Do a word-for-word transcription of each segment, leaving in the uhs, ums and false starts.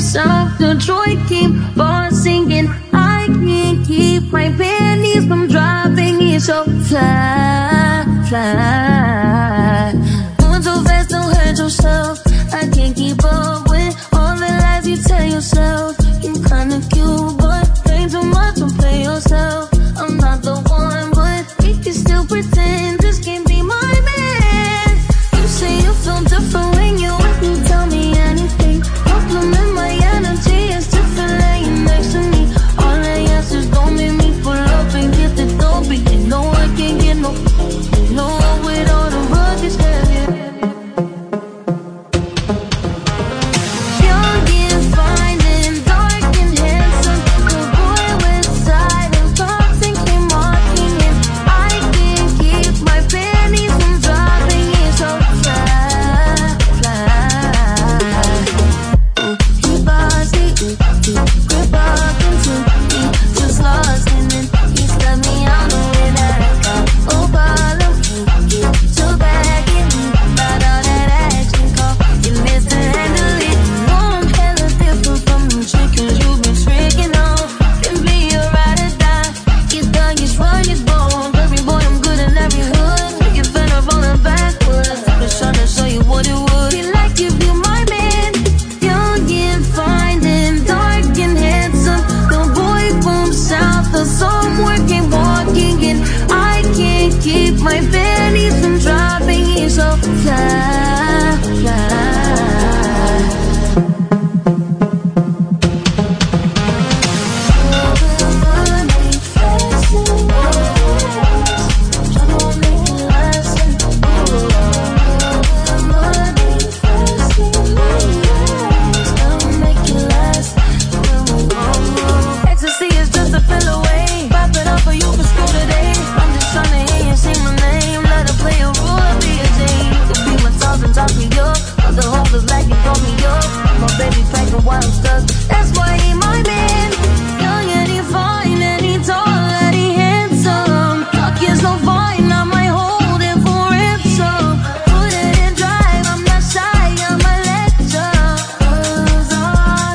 Self-control keep on singing. I can't keep my panties from dropping. It's so fly, fly. Moving so fast, don't hurt yourself. I can't keep up with all the lies you tell yourself. You're kinda cute, but ain't too much, don't play yourself. I'm not the one, but we can still pretend this can't be my man. You say you feel different when you with me, tell me anything. Compliment my energy, it's different laying next to me. All I ask is don't make me pull up and get the dope. You know I can't get no, no with all the rugged heavy. Young and fine and dark and handsome, the boy with side and thoughts and came walking in. I can't keep my panties from dropping. It's so fly, fly. Keep on sleeping, grip up into me, just lost in it. You got me on the way that I got. Oh, bottom, you so back in me, about all that action call. You missed to handle it. No, I'm hella different from them chickens you've been tricking on. Can be a ride or die. It's done, it's run, it's born. Every boy, I'm good in every hood. Make it better rolling backwards. Just trying to show you what it would be like if you're my man. Young and fine and dark and handsome, the boy from south, the somewhere came walking in. I can't keep my panties from dropping. He's so fly, fly. Ecstasy is just a pill away. Pop it up for you for school today. I'm just trying to hear you sing my name. Let her play a role, be a Jane. Could be my toss and toss me up, but the hope is like it got me up. My baby packing while I'm stuck. That's why he my man. Young and he fine and he tall and he handsome. Talk is no fine, I might hold it for ransom. Put it in drive, I'm not shy, I'm a lecture. Cause all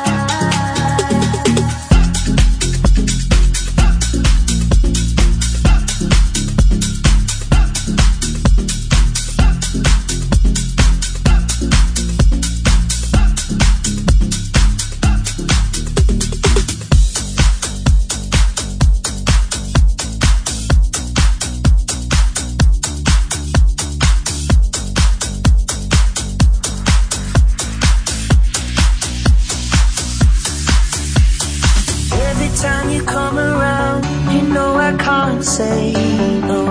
every time you come around, you know I can't say no.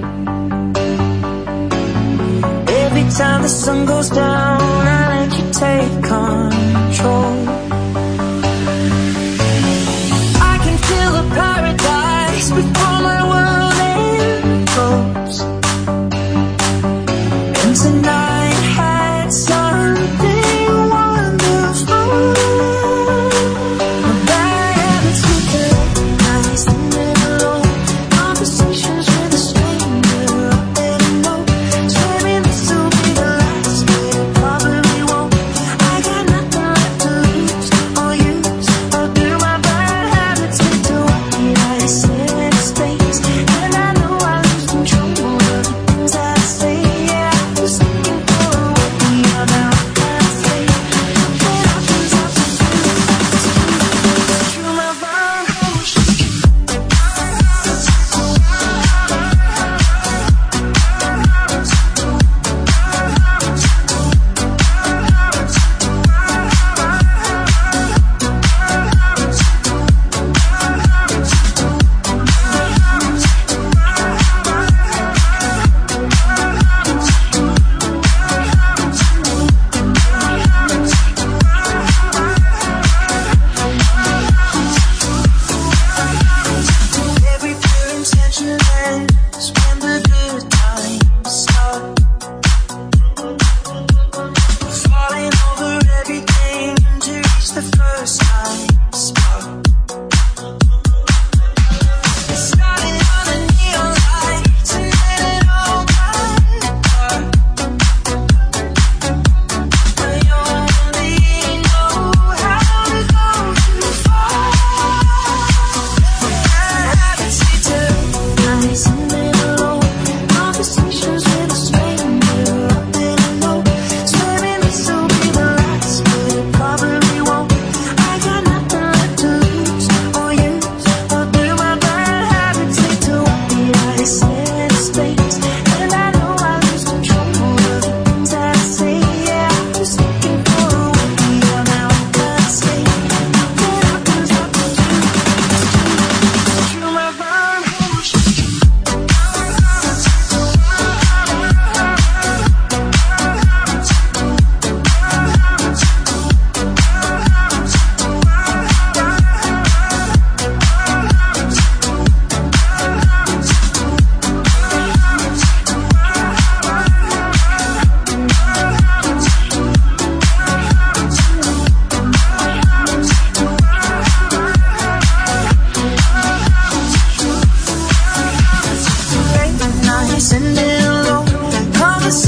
Every time the sun goes down, I let you take control. I can feel a paradise before my world implodes. And tonight had something wonderful. My bad habits with the nights living alone. Conversations with a stranger I didn't know. Swearing this will be the last, but it probably won't. I got nothing left to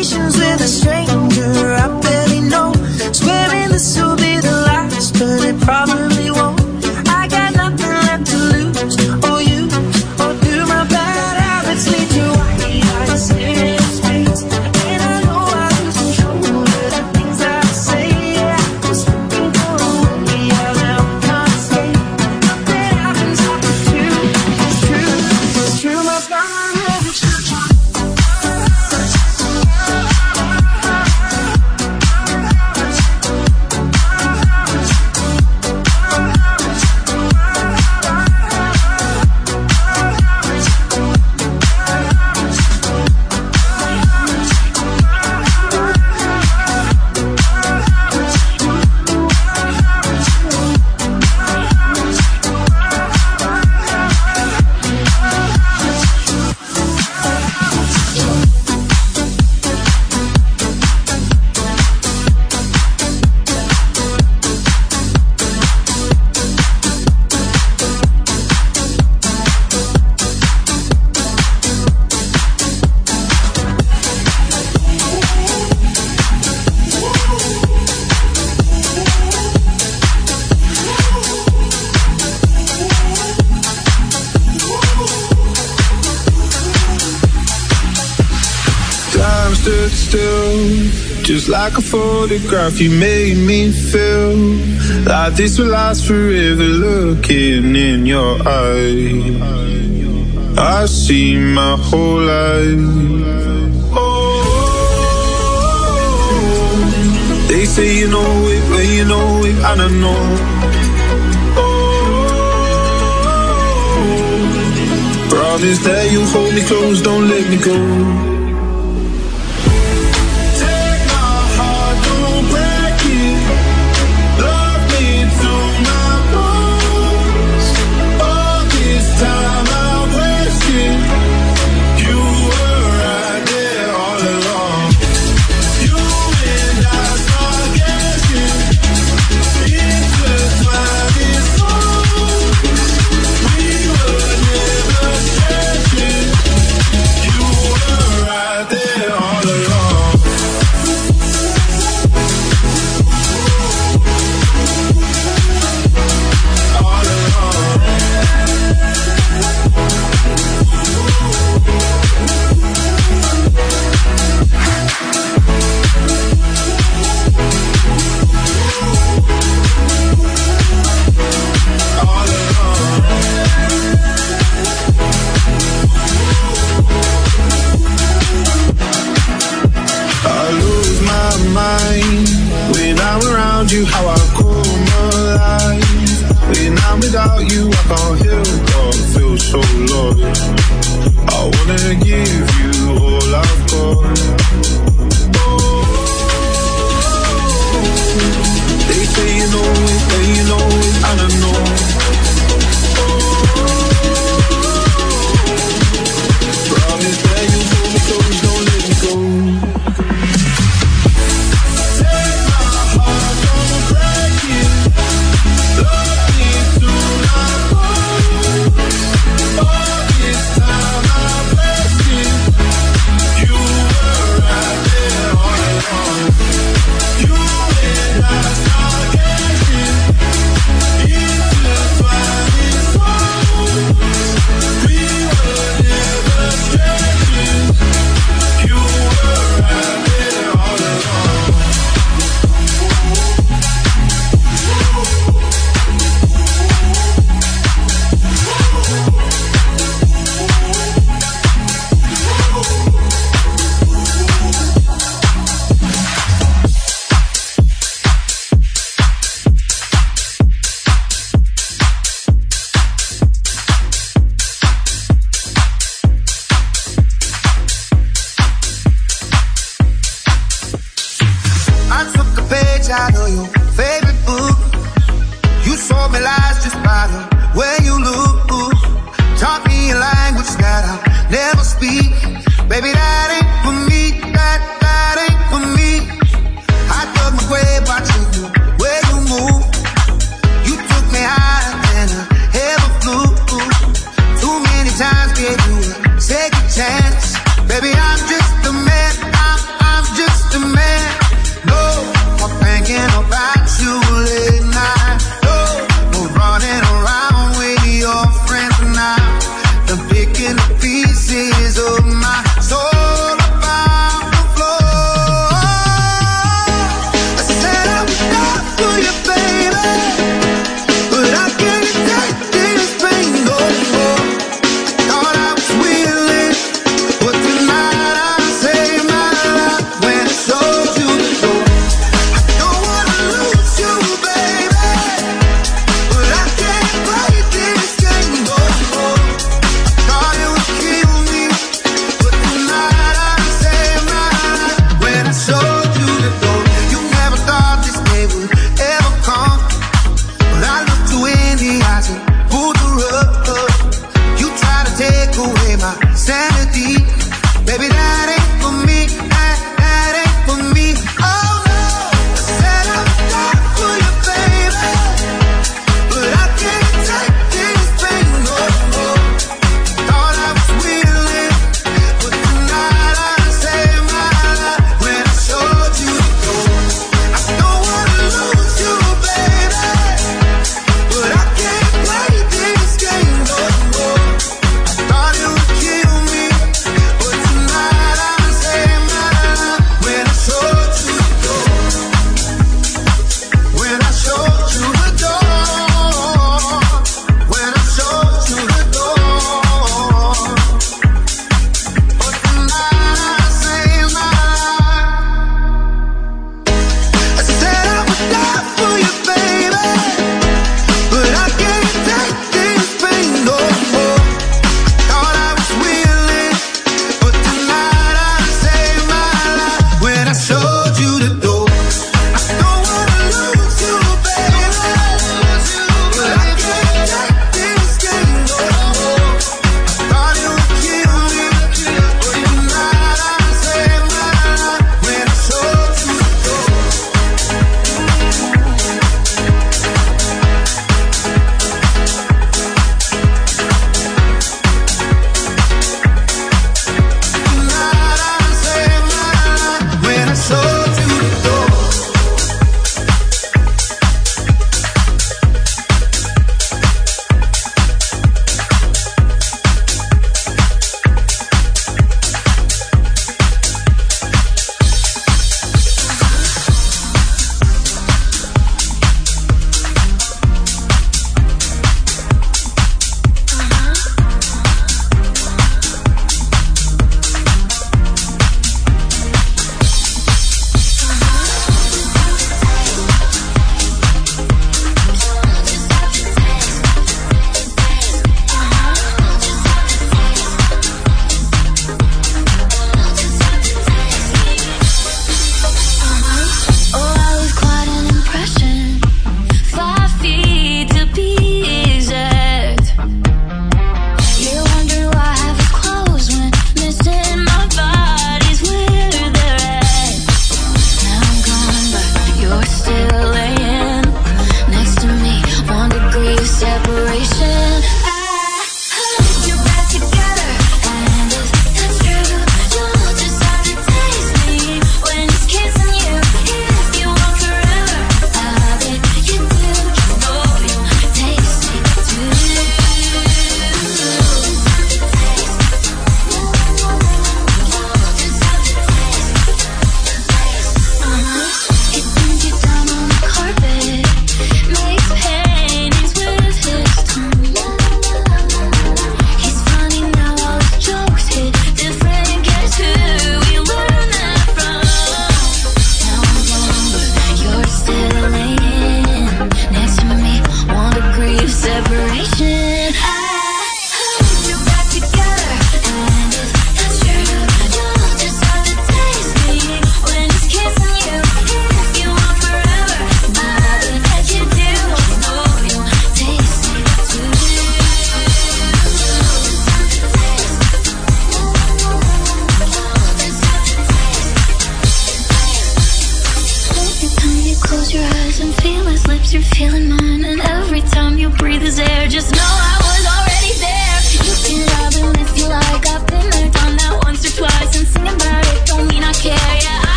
conversations with a stranger I barely know. Swearing this will be the last, but it probably won't. I got nothing left to lose or use, or do my bad habits lead to white eyes, serious face? And I know I lose control of the things I say. I was looking for a way out, now I can't escape. Nothing happens after two. It's true, it's true, my bad habits. Stood still, just like a photograph. You made me feel like this will last forever. Looking in your eyes, I see my whole life. Oh, they say you know it, but you know it, I don't know. Oh, promise that you'll hold me close, don't let me go. You how I come alive. When I'm without you, I can't help but feel so lost. I wanna give you all I've got. Oh, they say you know it, they you know it, I don't know. Oh, promise that you hold me close, don't let me go. Out of your favorite book, you saw me lies just by the way you look. Taught me a language that I'll never speak. Baby, that ain't for me. That that ain't for me. I dug my grave watching the way you move. You took me higher than I ever flew. Too many times gave you a second chance. Baby, I'm just a man. I'm, I'm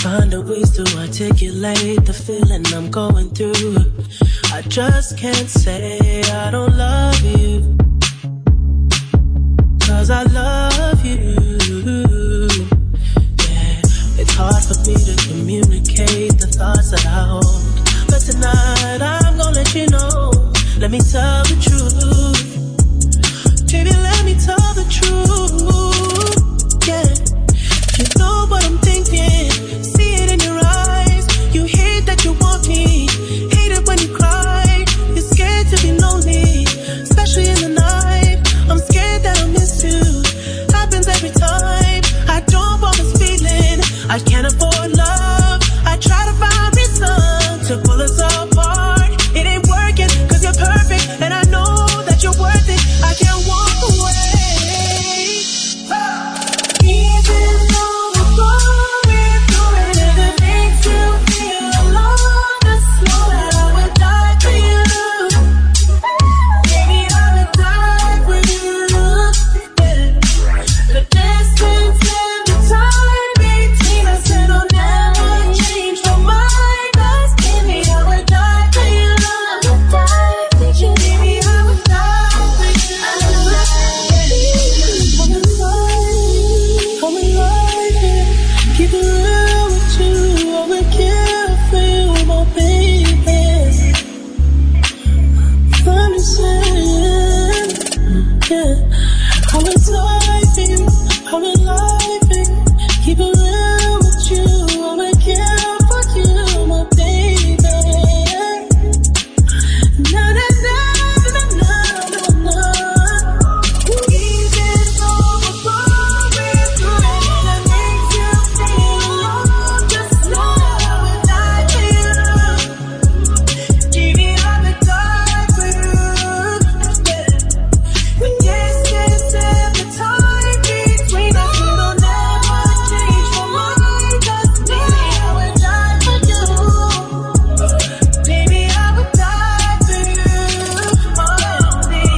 find a ways to articulate the feeling I'm going through. I just can't say I don't love you, 'cause I love you. Yeah, it's hard for me to communicate the thoughts that I hold, but tonight I'm gonna let you know. Let me tell the truth. Baby, let me tell the truth. Yeah, you know what I'm thinking. See it in your eyes. You hate that you want me. Hate it when you cry. You're scared to be lonely, especially in the night. I'm scared that I'll miss you. Happens every time. I don't want this feeling. I can't afford love. I try to find reason to pull us apart. It ain't working 'cause you're perfect, and I know that you're worth it. I can't walk away. Even though we're going through it, if it makes you feel alone, just know that I would die for you. Baby, I would die for you. The distance and the time between us, it'll never change my mind. 'Cause baby, I would die for you. I would die for you. Baby, I would die for you. I would die for you. I'm alive. I'm alive, yeah. Keep it real with you. I would kill for you, my baby. I'm just saying, yeah. I'm alive for you. I'm alive, baby. Keep it real with you. I would kill for you, my baby. Na na na na na na na. Even though we're going through it, and it makes you feel alone, just know that I would die for you. Baby, I would die for you. Yeah. When distance and the time between us, it'll never change my mind. 'Cause baby, I would die for you. Baby, I would die for you. Oh, baby.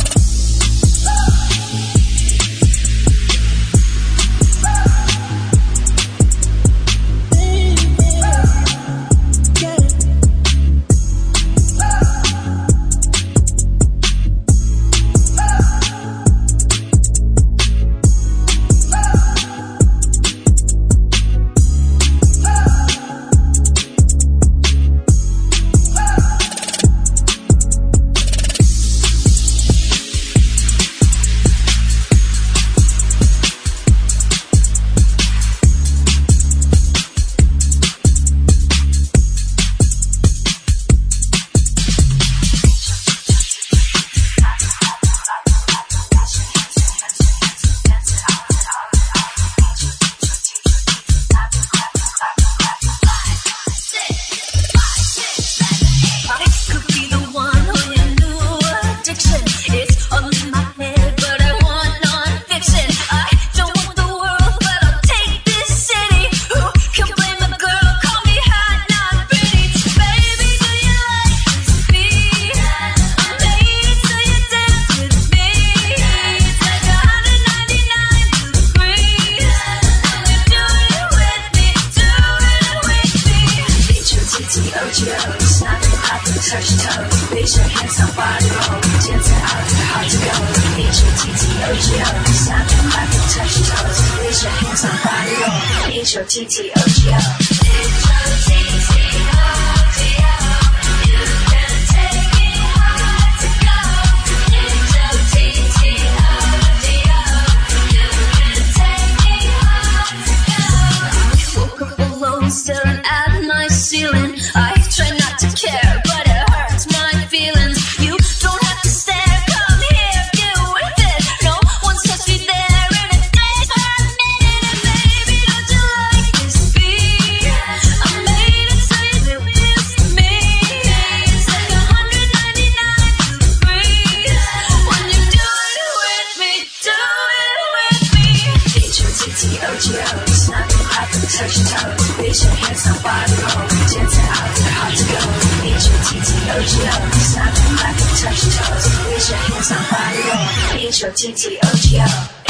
I could be the one on your new addiction. It's all in my head, but I want non-fiction. I don't want the world, but I'll take this city. Who can blame a girl? Call me hot, not pretty. Baby, do you like this beat? I made it so you dance with me. It's like one hundred ninety-nine degrees. And you do it with me, do it with me. H O T T O G O, snapping hot to touch toes. Raise your hands up, body roll. Dancing out, hard to go. H O T T O G O, snapping hot to touch toes. Raise your hands up, body roll. H O T T O G O. H O T T O G O. You can take me hard to go. H O T T O G O. You can take me hard to go. Woke up alone, staring at my ceiling. I try not to care, but it hurts my feelings. You don't have to stare, come here, get with it. No one's touched me there in a day for a minute. And baby, don't you like this beat? I made it so you do this to me. It's like one hundred ninety-nine degrees. When you do it with me, do it with me. H O T T O G O, snapping hot to touch toes. Raise your hands up, body roll. Dancing out, hard to go. H O T T O G O, snapping hot to touch toes. Raise your hands up, body roll. H O T T O G O.